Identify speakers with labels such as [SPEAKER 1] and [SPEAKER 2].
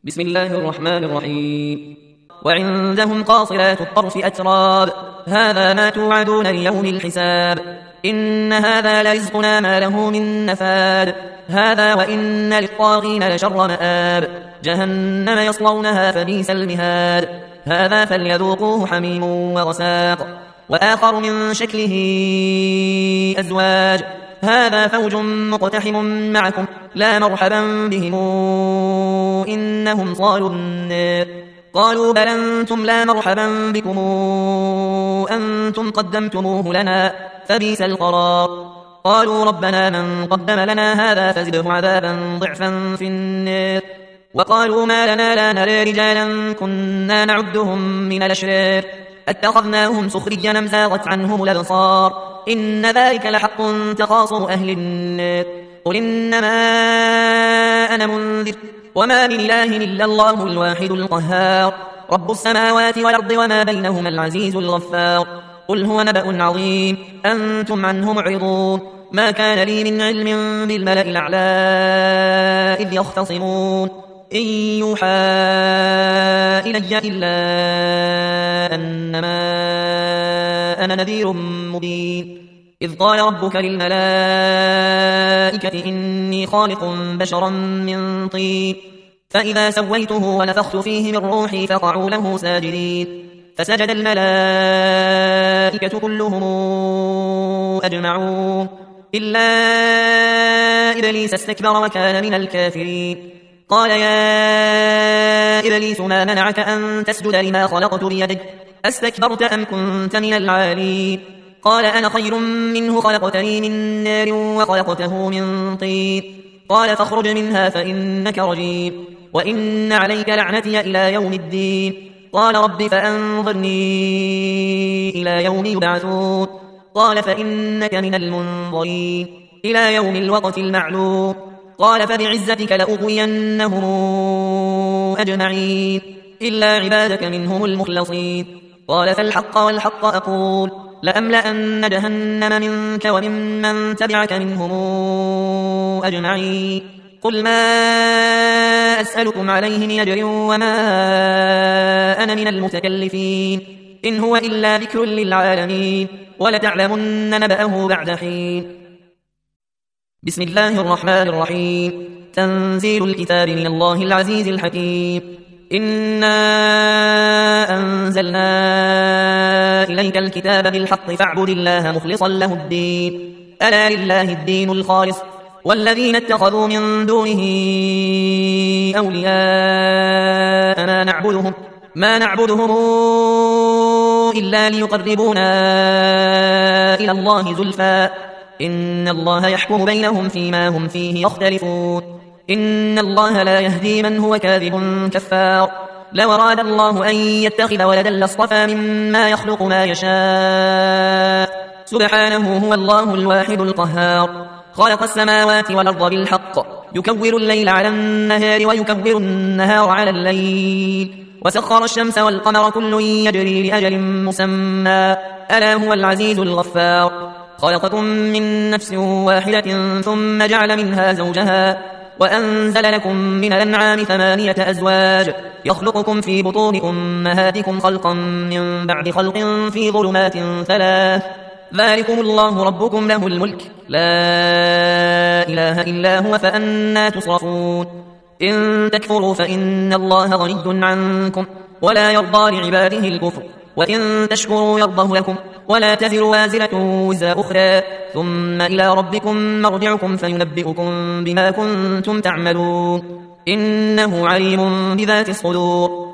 [SPEAKER 1] بسم الله الرحمن الرحيم. وعندهم قاصرات الطرف أتراب هذا ما توعدون ليوم الحساب إن هذا لرزقنا ما له من نفاد هذا وإن للطاغين لشر مآب جهنم يصلونها فبئس المهاد هذا فليذوقوه حميم وغساق وآخر من شكله أزواج هذا فوج مقتحم معكم لا مرحبا بهم إنهم صالوا النار قالوا بل أنتم لا مرحبا بكم أنتم قدمتموه لنا فبئس القرار قالوا ربنا من قدم لنا هذا فزده عذابا ضعفا في النار وقالوا ما لنا لا نرى رجالا كنا نعدهم من الأشرار اتخذناهم سخريا أم زاغت عنهم الأبصار إن ذلك لحق تقاصر أهل النار قل إنما أنا منذر وما من إله إلا الله الواحد القهار رب السماوات والأرض وما بينهما العزيز الغفار قل هو نبأ عظيم أنتم عنه معرضون ما كان لي من علم بالملأ الأعلى إذ يختصمون إن يوحى إلي إلا أنما أنا نذير مبين إذ قال ربك للملائكة إني خالق بشرا من طين فإذا سويته ونفخت فيه من روحي فقعوا له ساجدين فسجد الملائكة كلهم أجمعون إلا إبليس استكبر وكان من الكافرين قال يا إبليس ما منعك أن تسجد لما خلقت بيدك أستكبرت أم كنت من العالين قال أنا خير منه خلقتني من نار وخلقته من طين قال فاخرج منها فإنك رجيم وإن عليك لعنتي إلى يوم الدين قال رب فأنظرني إلى يوم يبعثون قال فإنك من المنظرين إلى يوم الوقت المعلوم قال فبعزتك لأغوينهم أجمعين إلا عبادك منهم المخلصين قال فالحق والحق أقول لأملأن جهنم منك وممن تبعك منهم أجمعين قل ما أسألكم عليه من أجر وما أنا من المتكلفين إن هو إلا ذكر للعالمين ولتعلمن نبأه بعد حين بسم الله الرحمن الرحيم تنزيل الكتاب من الله العزيز الحكيم إنا أنزلنا إليك الكتاب بالحق فاعبد الله مخلصا له الدين ألا لله الدين الخالص والذين اتخذوا من دونه أولياء ما نعبدهم إلا ليقربونا إلى الله زلفى إن الله يحكم بينهم فيما هم فيه يختلفون إن الله لا يهدي من هو كاذب كفار لو أراد الله أن يتخذ ولدا لاصطفى مما يخلق ما يشاء سبحانه هو الله الواحد القهار خلق السماوات والأرض بالحق يكور الليل على النهار ويكور النهار على الليل وسخر الشمس والقمر كل يجري لأجل مسمى ألا هو العزيز الغفار خلقكم من نفس واحدة ثم جعل منها زوجها وأنزل لكم من الأنعام 8 أزواج يخلقكم في بطون أمهاتكم خلقا من بعد خلق في ظلمات 3 ذلكم الله ربكم له الملك لا إله إلا هو فأنى تصرفون إن تكفروا فإن الله غني عنكم ولا يرضى لعباده الكفر وإن تشكروا يرضه لكم ولا تزر وازرة وزر أخرى ثم إلى ربكم مرجعكم فينبئكم بما كنتم تعملون إنه عليم بذات الصدور